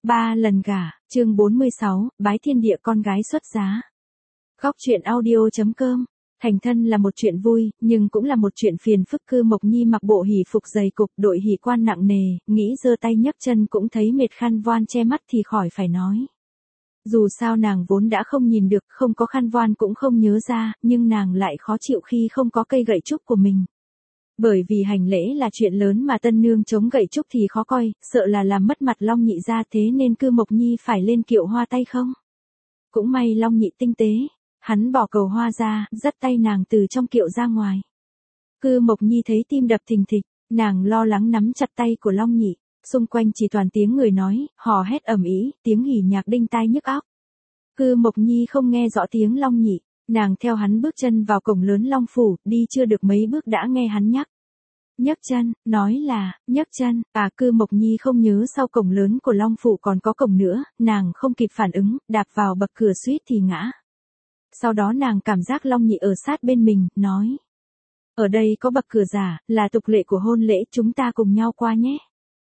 Ba lần gả, chương 46, bái thiên địa con gái xuất giá. Góc truyện audio.com. Thành thân là một chuyện vui, nhưng cũng là một chuyện phiền phức. Cư Mộc Nhi mặc bộ hỷ phục dày cục, đội hỷ quan nặng nề, nghĩ giơ tay nhấc chân cũng thấy mệt, khăn voan che mắt thì khỏi phải nói. Dù sao nàng vốn đã không nhìn được, không có khăn voan cũng không nhớ ra, nhưng nàng lại khó chịu khi không có cây gậy trúc của mình. Bởi vì hành lễ là chuyện lớn mà tân nương chống gậy trúc thì khó coi, sợ là làm mất mặt Long Nhị ra, thế nên Cư Mộc Nhi phải lên kiệu hoa tay không. Cũng may Long Nhị tinh tế, hắn bỏ cầu hoa ra, dắt tay nàng từ trong kiệu ra ngoài. Cư Mộc Nhi thấy tim đập thình thịch, nàng lo lắng nắm chặt tay của Long Nhị, xung quanh chỉ toàn tiếng người nói, hò hét ầm ĩ, tiếng hỉ nhạc đinh tai nhức óc. Cư Mộc Nhi không nghe rõ tiếng Long Nhị. Nàng theo hắn bước chân vào cổng lớn Long Phủ, đi chưa được mấy bước đã nghe hắn nhấc chân, nói là, nhấc chân. Cư Mộc Nhi không nhớ sau cổng lớn của Long Phủ còn có cổng nữa, nàng không kịp phản ứng, đạp vào bậc cửa suýt thì ngã. Sau đó nàng cảm giác Long Nhị ở sát bên mình, nói. Ở đây có bậc cửa giả, là tục lệ của hôn lễ, chúng ta cùng nhau qua nhé.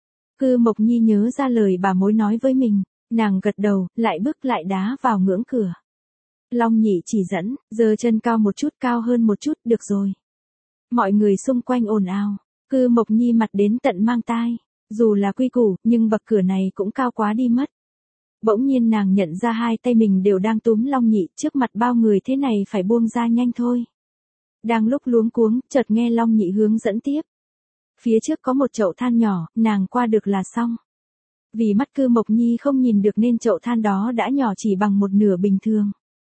Cư Mộc Nhi nhớ ra lời bà mối nói với mình, nàng gật đầu, lại bước lại đá vào ngưỡng cửa. Long Nhị chỉ dẫn, giơ chân cao một chút, cao hơn một chút, được rồi. Mọi người xung quanh ồn ào, Cư Mộc Nhi mặt đến tận mang tai, dù là quy củ, nhưng bậc cửa này cũng cao quá đi mất. Bỗng nhiên nàng nhận ra hai tay mình đều đang túm Long Nhị, trước mặt bao người thế này phải buông ra nhanh thôi. Đang lúc luống cuống, chợt nghe Long Nhị hướng dẫn tiếp. Phía trước có một chậu than nhỏ, nàng qua được là xong. Vì mắt Cư Mộc Nhi không nhìn được nên chậu than đó đã nhỏ chỉ bằng một nửa bình thường.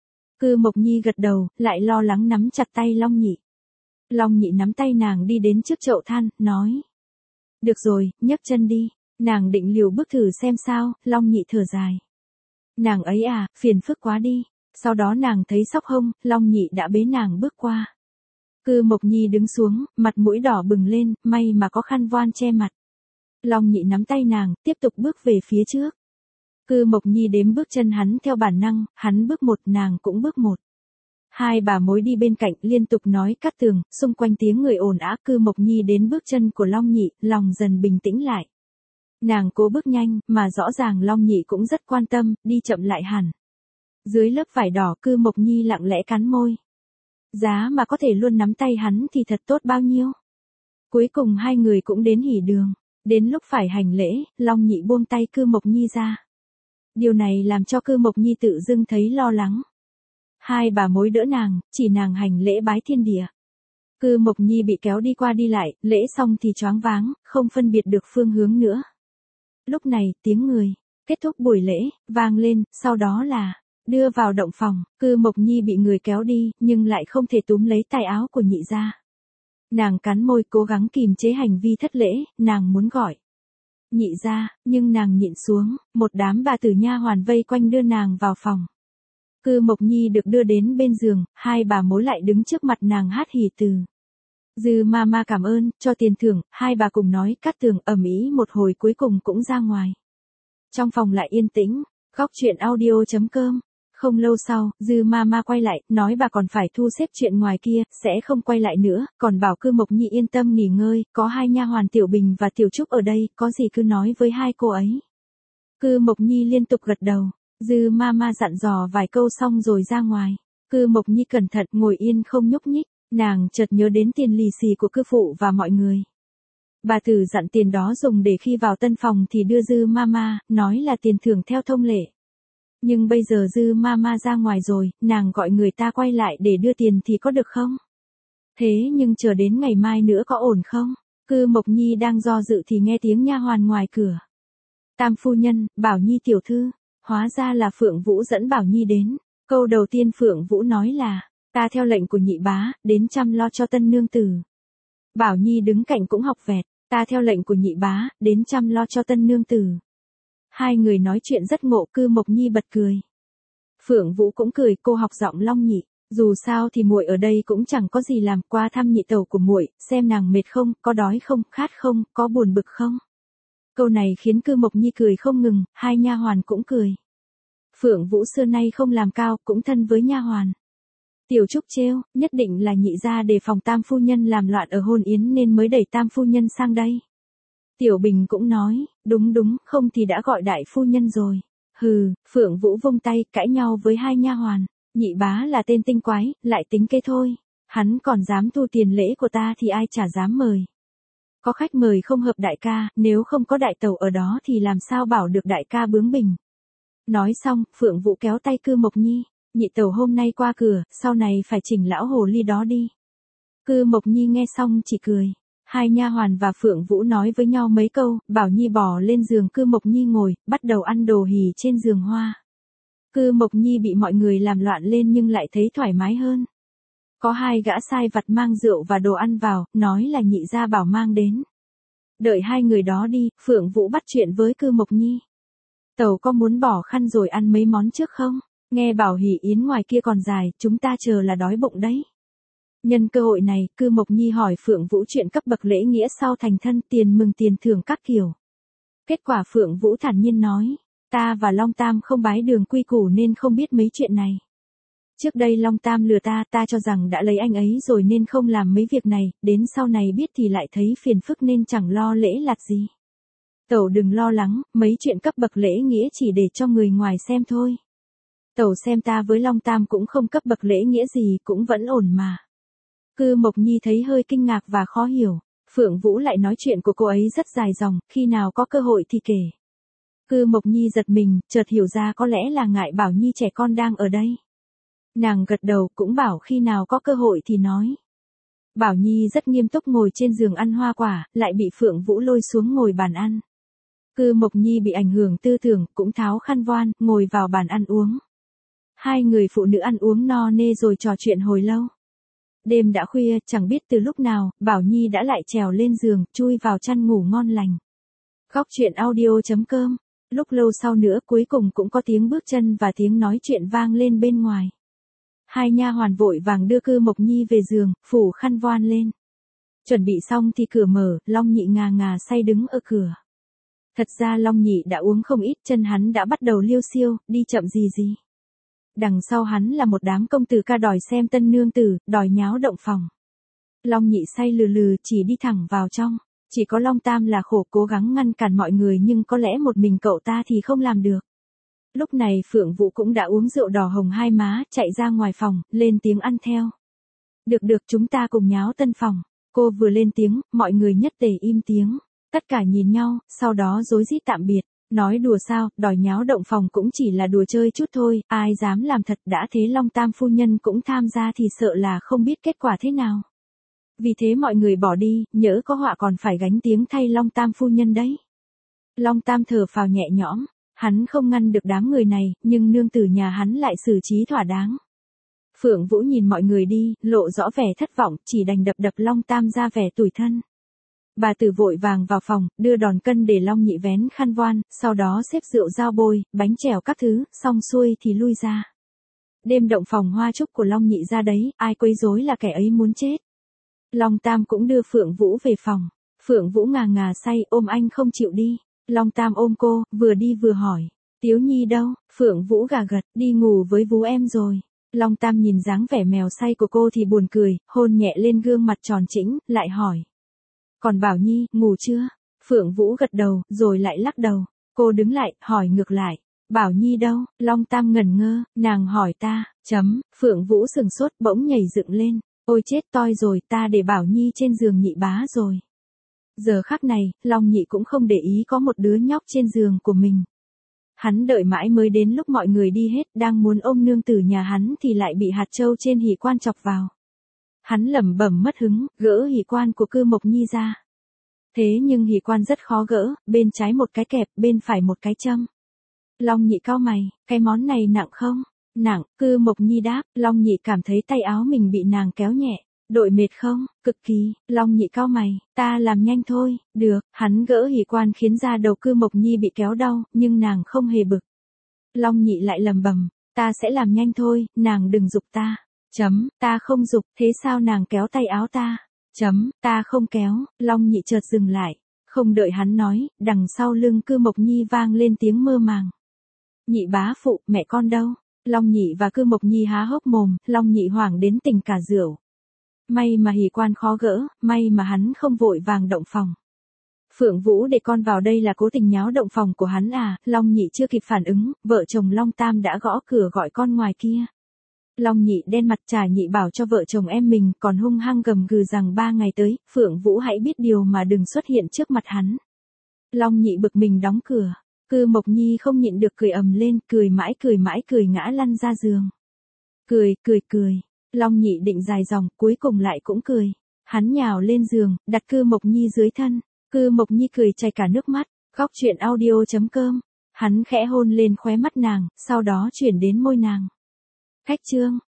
Cư Mộc Nhi gật đầu, lại lo lắng nắm chặt tay Long Nhị. Long Nhị nắm tay nàng đi đến trước chậu than, nói. Được rồi, nhấc chân đi. Nàng định liều bước thử xem sao, Long Nhị thở dài. Nàng ấy phiền phức quá đi. Sau đó nàng thấy sóc hông, Long Nhị đã bế nàng bước qua. Cư Mộc Nhi đứng xuống, mặt mũi đỏ bừng lên, may mà có khăn voan che mặt. Long Nhị nắm tay nàng, tiếp tục bước về phía trước. Cư Mộc Nhi đếm bước chân hắn theo bản năng, hắn bước một, nàng cũng bước một. Hai bà mối đi bên cạnh liên tục nói cát tường, xung quanh tiếng người ồn ào. Cư Mộc Nhi đến bước chân của Long Nhị, lòng dần bình tĩnh lại. Nàng cố bước nhanh, mà rõ ràng Long Nhị cũng rất quan tâm, đi chậm lại hẳn. Dưới lớp vải đỏ, Cư Mộc Nhi lặng lẽ cắn môi. Giá mà có thể luôn nắm tay hắn thì thật tốt bao nhiêu. Cuối cùng hai người cũng đến hỉ đường. Đến lúc phải hành lễ, Long Nhị buông tay Cư Mộc Nhi ra. Điều này làm cho Cư Mộc Nhi tự dưng thấy lo lắng. Hai bà mối đỡ nàng, chỉ nàng hành lễ bái thiên địa. Cư Mộc Nhi bị kéo đi qua đi lại, lễ xong thì choáng váng, không phân biệt được phương hướng nữa. Lúc này, tiếng người, kết thúc buổi lễ, vang lên, sau đó là, đưa vào động phòng. Cư Mộc Nhi bị người kéo đi, nhưng lại không thể túm lấy tay áo của nhị gia. Nàng cắn môi cố gắng kìm chế hành vi thất lễ, nàng muốn gọi. Nhị gia, nhưng nàng nhịn xuống, một đám bà tử nha hoàn vây quanh đưa nàng vào phòng. Cư Mộc Nhi được đưa đến bên giường, hai bà mối lại đứng trước mặt nàng hát hỉ từ. Dư mama cảm ơn, cho tiền thưởng, hai bà cùng nói cát tường ầm ĩ một hồi cuối cùng cũng ra ngoài. Trong phòng lại yên tĩnh, góc truyện audio.com. Không lâu sau, Dư mama quay lại, nói bà còn phải thu xếp chuyện ngoài kia, sẽ không quay lại nữa, còn bảo Cư Mộc Nhi yên tâm nghỉ ngơi, có hai nha hoàn Tiểu Bình và Tiểu Trúc ở đây, có gì cứ nói với hai cô ấy. Cư Mộc Nhi liên tục gật đầu, Dư mama dặn dò vài câu xong rồi ra ngoài. Cư Mộc Nhi cẩn thận ngồi yên không nhúc nhích, nàng chợt nhớ đến tiền lì xì của cư phụ và mọi người. Bà tử dặn tiền đó dùng để khi vào tân phòng thì đưa Dư mama, nói là tiền thưởng theo thông lệ. Nhưng bây giờ Dư mama ra ngoài rồi, nàng gọi người ta quay lại để đưa tiền thì có được không? Thế nhưng chờ đến ngày mai nữa có ổn không? Cư Mộc Nhi đang do dự thì nghe tiếng nha hoàn ngoài cửa. Tam phu nhân, Bảo Nhi tiểu thư. Hóa ra là Phượng Vũ dẫn Bảo Nhi đến. Câu đầu tiên Phượng Vũ nói là, ta theo lệnh của nhị bá, đến chăm lo cho tân nương tử. Bảo Nhi đứng cạnh cũng học vẹt, ta theo lệnh của nhị bá, đến chăm lo cho tân nương tử. Hai người nói chuyện rất ngộ. Cư Mộc Nhi bật cười. Phượng Vũ cũng cười, cô học giọng Long Nhị, dù sao thì muội ở đây cũng chẳng có gì làm, qua thăm nhị tẩu của muội, xem nàng mệt không, có đói không, khát không, có buồn bực không. Câu này khiến Cư Mộc Nhi cười không ngừng, hai nha hoàn cũng cười. Phượng Vũ xưa nay không làm cao, cũng thân với nha hoàn. Tiểu Trúc trêu, nhất định là nhị gia đề phòng tam phu nhân làm loạn ở hôn yến nên mới đẩy tam phu nhân sang đây. Tiểu Bình cũng nói, đúng đúng, không thì đã gọi đại phu nhân rồi. Hừ, Phượng Vũ vung tay, cãi nhau với hai nha hoàn. Nhị bá là tên tinh quái, lại tính kế thôi. Hắn còn dám thu tiền lễ của ta thì ai chả dám mời. Có khách mời không hợp đại ca, nếu không có đại tẩu ở đó thì làm sao bảo được đại ca bướng bỉnh. Nói xong, Phượng Vũ kéo tay Cư Mộc Nhi. Nhị tẩu hôm nay qua cửa, sau này phải chỉnh lão hồ ly đó đi. Cư Mộc Nhi nghe xong chỉ cười. Hai nha hoàn và Phượng Vũ nói với nhau mấy câu, Bảo Nhi bò lên giường Cư Mộc Nhi ngồi, bắt đầu ăn đồ hỉ trên giường hoa. Cư Mộc Nhi bị mọi người làm loạn lên nhưng lại thấy thoải mái hơn. Có hai gã sai vặt mang rượu và đồ ăn vào, nói là nhị gia bảo mang đến. Đợi hai người đó đi, Phượng Vũ bắt chuyện với Cư Mộc Nhi. Tẩu có muốn bỏ khăn rồi ăn mấy món trước không? Nghe bảo hỷ yến ngoài kia còn dài, chúng ta chờ là đói bụng đấy. Nhân cơ hội này, Cư Mộc Nhi hỏi Phượng Vũ chuyện cấp bậc lễ nghĩa sau thành thân, tiền mừng tiền thưởng các kiểu. Kết quả Phượng Vũ thản nhiên nói, ta và Long Tam không bái đường quy củ nên không biết mấy chuyện này. Trước đây Long Tam lừa ta cho rằng đã lấy anh ấy rồi nên không làm mấy việc này, đến sau này biết thì lại thấy phiền phức nên chẳng lo lễ lạt gì. Tẩu đừng lo lắng, mấy chuyện cấp bậc lễ nghĩa chỉ để cho người ngoài xem thôi. Tẩu xem ta với Long Tam cũng không cấp bậc lễ nghĩa gì, cũng vẫn ổn mà. Cư Mộc Nhi thấy hơi kinh ngạc và khó hiểu. Phượng Vũ lại nói chuyện của cô ấy rất dài dòng, khi nào có cơ hội thì kể. Cư Mộc Nhi giật mình, chợt hiểu ra có lẽ là ngại Bảo Nhi trẻ con đang ở đây. Nàng gật đầu cũng bảo khi nào có cơ hội thì nói. Bảo Nhi rất nghiêm túc ngồi trên giường ăn hoa quả, lại bị Phượng Vũ lôi xuống ngồi bàn ăn. Cư Mộc Nhi bị ảnh hưởng tư tưởng, cũng tháo khăn voan, ngồi vào bàn ăn uống. Hai người phụ nữ ăn uống no nê rồi trò chuyện hồi lâu. Đêm đã khuya, chẳng biết từ lúc nào, Bảo Nhi đã lại trèo lên giường, chui vào chăn ngủ ngon lành. Góc truyện audio.com. Lúc lâu sau nữa cuối cùng cũng có tiếng bước chân và tiếng nói chuyện vang lên bên ngoài. Hai nha hoàn vội vàng đưa Cư Mộc Nhi về giường, phủ khăn voan lên. Chuẩn bị xong thì cửa mở, Long Nhị ngà ngà say đứng ở cửa. Thật ra Long Nhị đã uống không ít, chân hắn đã bắt đầu liêu xiêu, đi chậm gì. Đằng sau hắn là một đám công tử ca đòi xem tân nương tử, đòi nháo động phòng. Long Nhị say lừ lừ chỉ đi thẳng vào trong. Chỉ có Long Tam là khổ cố gắng ngăn cản mọi người nhưng có lẽ một mình cậu ta thì không làm được. Lúc này Phượng Vũ cũng đã uống rượu đỏ hồng hai má, chạy ra ngoài phòng, lên tiếng ăn theo. Được chúng ta cùng nháo tân phòng. Cô vừa lên tiếng, mọi người nhất tề im tiếng. Tất cả nhìn nhau, sau đó rối rít tạm biệt. Nói đùa sao, đòi nháo động phòng cũng chỉ là đùa chơi chút thôi, ai dám làm thật, đã thế Long Tam phu nhân cũng tham gia thì sợ là không biết kết quả thế nào. Vì thế mọi người bỏ đi, nhỡ có họa còn phải gánh tiếng thay Long Tam phu nhân đấy. Long Tam thở phào nhẹ nhõm, hắn không ngăn được đám người này, nhưng nương tử nhà hắn lại xử trí thỏa đáng. Phượng Vũ nhìn mọi người đi, lộ rõ vẻ thất vọng, chỉ đành đập Long Tam ra vẻ tủi thân. Bà Tử vội vàng vào phòng, đưa đòn cân để Long Nhị vén khăn voan, sau đó xếp rượu dao bôi, bánh chèo các thứ, xong xuôi thì lui ra. Đêm động phòng hoa chúc của Long Nhị ra đấy, ai quấy rối là kẻ ấy muốn chết. Long Tam cũng đưa Phượng Vũ về phòng. Phượng Vũ ngà ngà say, ôm anh không chịu đi. Long Tam ôm cô, vừa đi vừa hỏi. Tiếu Nhi đâu? Phượng Vũ gà gật, đi ngủ với vú em rồi. Long Tam nhìn dáng vẻ mèo say của cô thì buồn cười, hôn nhẹ lên gương mặt tròn trĩnh, lại hỏi. Còn Bảo Nhi, ngủ chưa? Phượng Vũ gật đầu, rồi lại lắc đầu. Cô đứng lại, hỏi ngược lại. Bảo Nhi đâu? Long Tam ngẩn ngơ, nàng hỏi ta, Phượng Vũ sừng sốt bỗng nhảy dựng lên. Ôi chết toi rồi, ta để Bảo Nhi trên giường nhị bá rồi. Giờ khắc này, Long Nhị cũng không để ý có một đứa nhóc trên giường của mình. Hắn đợi mãi mới đến lúc mọi người đi hết, đang muốn ôm nương tử nhà hắn thì lại bị hạt châu trên hỷ quan chọc vào. Hắn lẩm bẩm mất hứng, gỡ hỷ quan của Cư Mộc Nhi ra. Thế nhưng hỷ quan rất khó gỡ, bên trái một cái kẹp, bên phải một cái châm. Long Nhị cau mày, cái món này nặng không? Nặng, Cư Mộc Nhi đáp, Long Nhị cảm thấy tay áo mình bị nàng kéo nhẹ. Đội mệt không? Cực kỳ. Long Nhị cau mày, ta làm nhanh thôi. Được, hắn gỡ hỷ quan khiến da đầu Cư Mộc Nhi bị kéo đau, nhưng nàng không hề bực. Long Nhị lại lầm bầm, ta sẽ làm nhanh thôi, nàng đừng giục ta. Ta không giục, thế sao nàng kéo tay áo ta? Ta không kéo. Long Nhị chợt dừng lại. Không đợi hắn nói, đằng sau lưng Cư Mộc Nhi vang lên tiếng mơ màng. Nhị bá phụ, mẹ con đâu? Long Nhị và Cư Mộc Nhi há hốc mồm, Long Nhị hoảng đến tỉnh cả rượu. May mà hỷ quan khó gỡ, may mà hắn không vội vàng động phòng. Phượng Vũ để con vào đây là cố tình nháo động phòng của hắn à? Long Nhị chưa kịp phản ứng, vợ chồng Long Tam đã gõ cửa gọi con ngoài kia. Long Nhị đen mặt Trà Nhị bảo cho vợ chồng em mình, còn hung hăng gầm gừ rằng 3 ngày tới, Phượng Vũ hãy biết điều mà đừng xuất hiện trước mặt hắn. Long Nhị bực mình đóng cửa. Cư Mộc Nhi không nhịn được cười ầm lên, cười mãi cười ngã lăn ra giường. Cười. Long Nhị định dài dòng, cuối cùng lại cũng cười. Hắn nhào lên giường, đặt Cư Mộc Nhi dưới thân. Cư Mộc Nhi cười chảy cả nước mắt. Góc truyện audio.com. Hắn khẽ hôn lên khóe mắt nàng, sau đó chuyển đến môi nàng. Khách chương.